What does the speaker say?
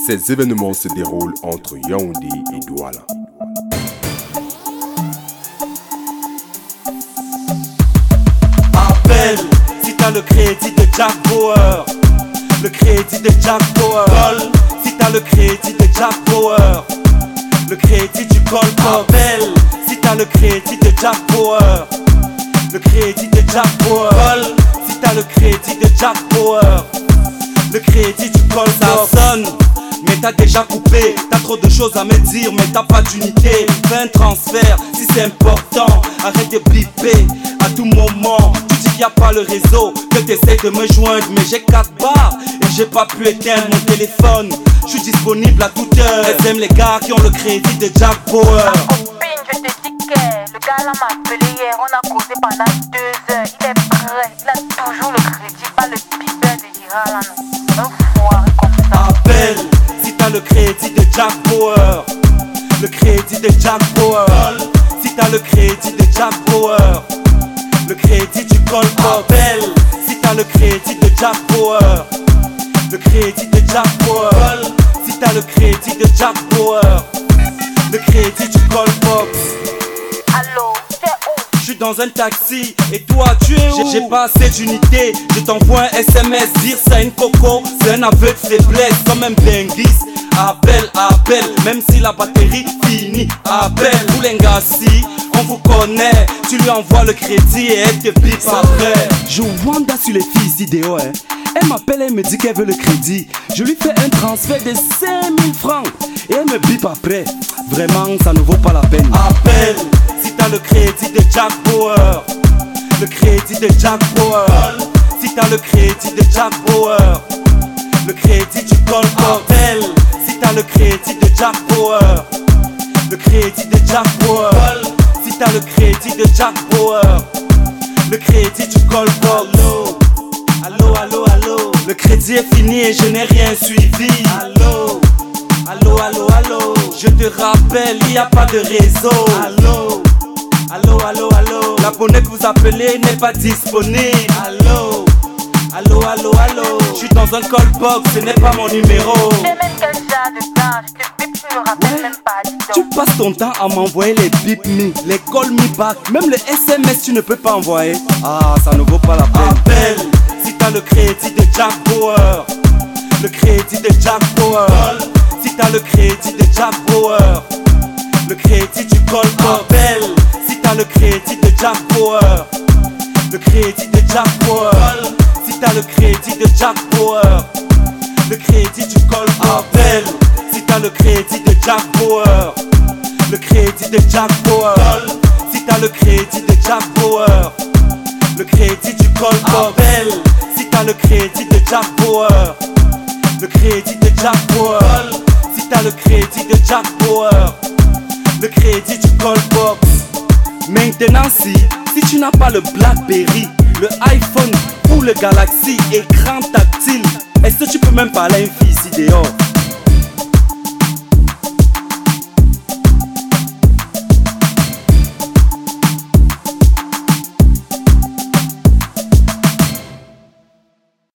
Ces événements se déroulent entre Yaoundé et Douala. Appelle si t'as le crédit de Jack Bauer. Le crédit de Jack Bauer. Call si t'as le crédit de Jack Bauer. Le crédit du call. Appelle si t'as le crédit de Jack Bauer. Le crédit de Jack Bauer. Call si t'as le crédit de Jack Bauer. Le crédit du call. Ça sonne, mais t'as déjà coupé. T'as trop de choses à me dire, mais t'as pas d'unité. Fais un transfert si c'est important. Arrête de blipper à tout moment. Tu dis qu'il n'y a pas le réseau, que t'essayes de me joindre, mais j'ai 4 barres et j'ai pas pu éteindre mon téléphone. Je suis disponible à toute heure. Elles aiment les gars qui ont le crédit de Jack Bauer. Ma copine, je te dis que le gars là m'a appelé hier. On a causé pendant 2 heures. Il est prêt, il a toujours le crédit, pas le pipeur de Ira là non. Un foiré comme ça. Appelle si t'as le crédit de Jack Bauer. Le crédit de Jack Bauer. Si t'as le crédit de Jack Bauer. Le crédit du call. Appelle si t'as le crédit de Jack Bauer. Le crédit de Jack Bauer. Si t'as le crédit de Jack Bauer. Le crédit du call box. Allô, c'est où? Je suis dans un taxi et toi tu es où? J'ai pas assez d'unité. Je t'envoie un SMS, dire ça une coco. C'est un aveu de faiblesse comme un benguis. Appelle, appelle, même si la batterie finit. Appelle, Boulengassi, on vous connaît. Tu lui envoies le crédit et elle te bip après. Je wanda sur les filles idéaux hein. Elle m'appelle, elle me dit qu'elle veut le crédit. Je lui fais un transfert de 5000 francs et elle me bip après. Vraiment, ça ne vaut pas la peine. Appelle si t'as le crédit de Jack Bauer. Le crédit de Jack Bauer. Si t'as le crédit de Jack Bauer. Le crédit du call. Appelle si t'as le crédit de Jack Bauer. Le crédit de Jack Bauer. Si t'as le crédit de Jack Bauer. Le crédit du call box. Allô, allô, allô. Le crédit est fini et je n'ai rien suivi. Allô, allô, allô, allô. Je te rappelle, il n'y a pas de réseau. Allô, allô, allô, allô. L'abonné que vous appelez n'est pas disponible. Allô, allô, allô, allô. Je suis dans un call box, ce n'est pas mon numéro. Tu sais même quel genre de temps? Je te bip, tu me rappelles même pas. Dis donc. Tu passes ton temps à m'envoyer les bip me, les call me back. Même le SMS tu ne peux pas envoyer. Ah, ça ne vaut pas la peine. Appelle si t'as le crédit de Jack Bauer. Le crédit de Jack Bauer. Si t'as le crédit de Jack Bauer. Le crédit du call. Appelle si t'as le crédit de Jack Bauer. Le crédit de Jack Bauer. Si t'as le crédit de Jack Bauer. Le crédit du call. Appelle si t'as le crédit de Jack Bauer. Le crédit de Jack Bauer. Si t'as le crédit de Jack Bauer. Le crédit du call. Appelle si t'as le crédit de Jack Bauer. Le crédit de Jack Bauer. Si t'as le crédit de Jack Bauer. Le crédit du call box. Maintenant si tu n'as pas le Blackberry, le iPhone ou le Galaxy, écran tactile, est-ce que tu peux même parler à une fille ici dehors?